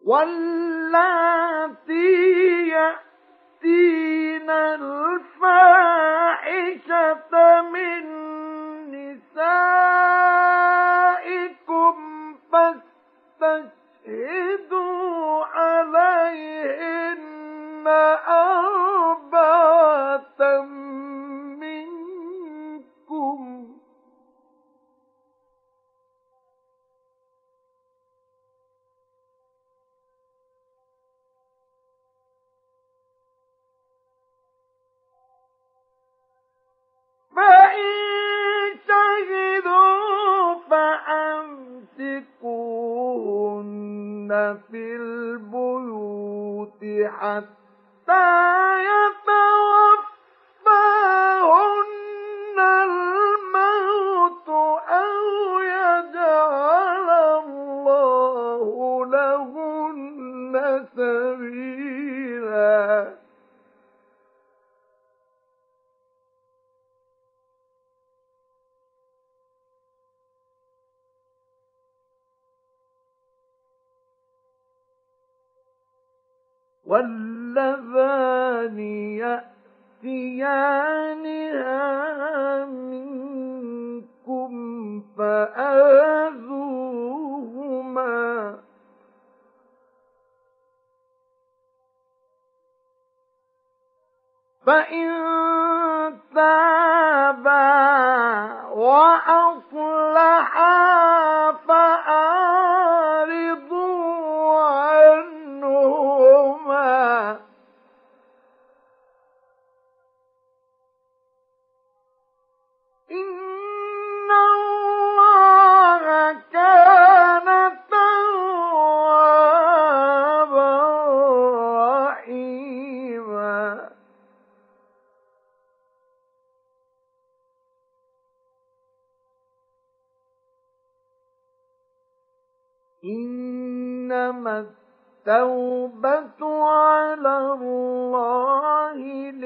واللاتي يأتين الفاحشة من نسائكم فاستشهدوا عليهن أربعة منكم، فإن شهدوا فأمسكوهن في البيوت حتى يتوفاهن الموت أو يجعل الله لهن سبيلا. واللذان يأتيانها منكم فآذوهما، فإن تابا وأصلحا فأعرضوا عنهما، إن الله كان توابا رحيما. إنما التوبة على الله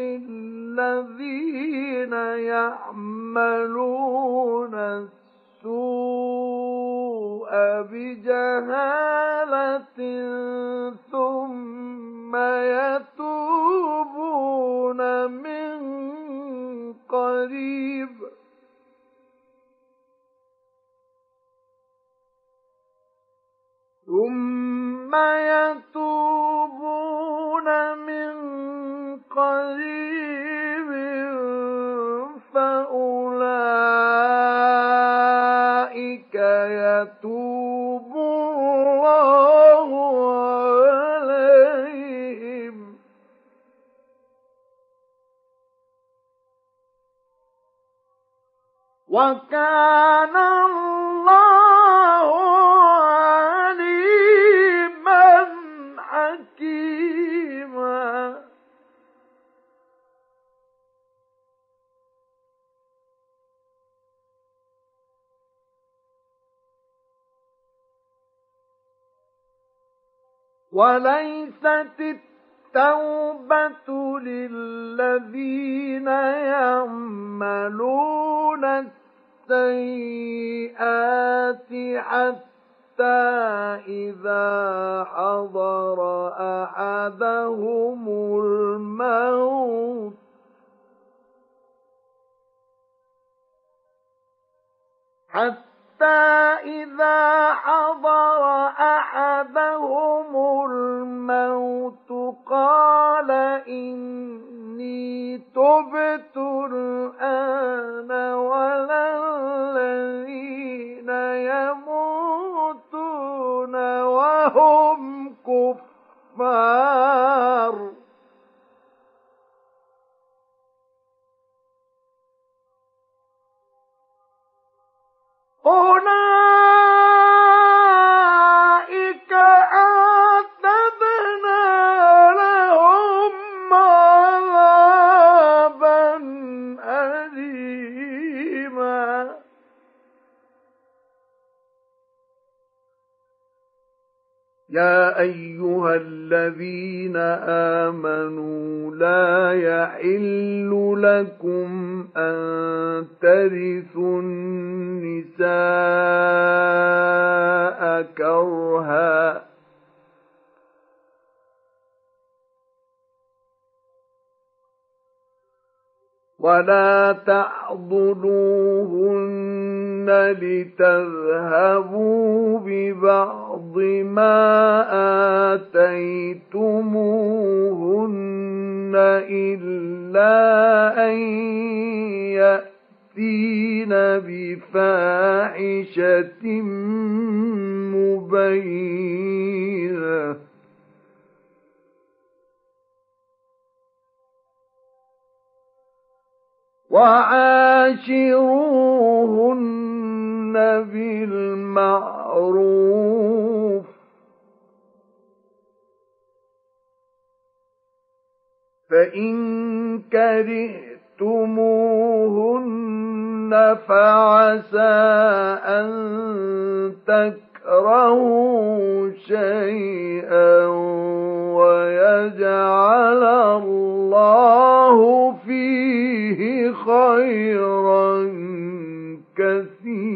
للذين يعملون السوء بجهالة ثم يتوبون من قريب فأولئك يتوب الله عليهم، وكان الله عليما حكيما. وليست التوبة للذين يعملون السيئات حتى إذا حضر أحدهم الموت قال إني تبت الآن ولا الذين يموتون وهم كفار أولئك أعتدنا لهم عذابا أليما. يا أيها الذين آمنوا لا يحل لكم أن ترثوا النساء كرها ولا تعضلوهن لتذهبوا ببعض ما آتيتموهن إلا أن يأتين بفاحشة مبينة وعاشروهن بالمعروف فإن كرهتموهن فعسى أن تكرهوا شيئا ويجعل الله فيه خيرا كثيرا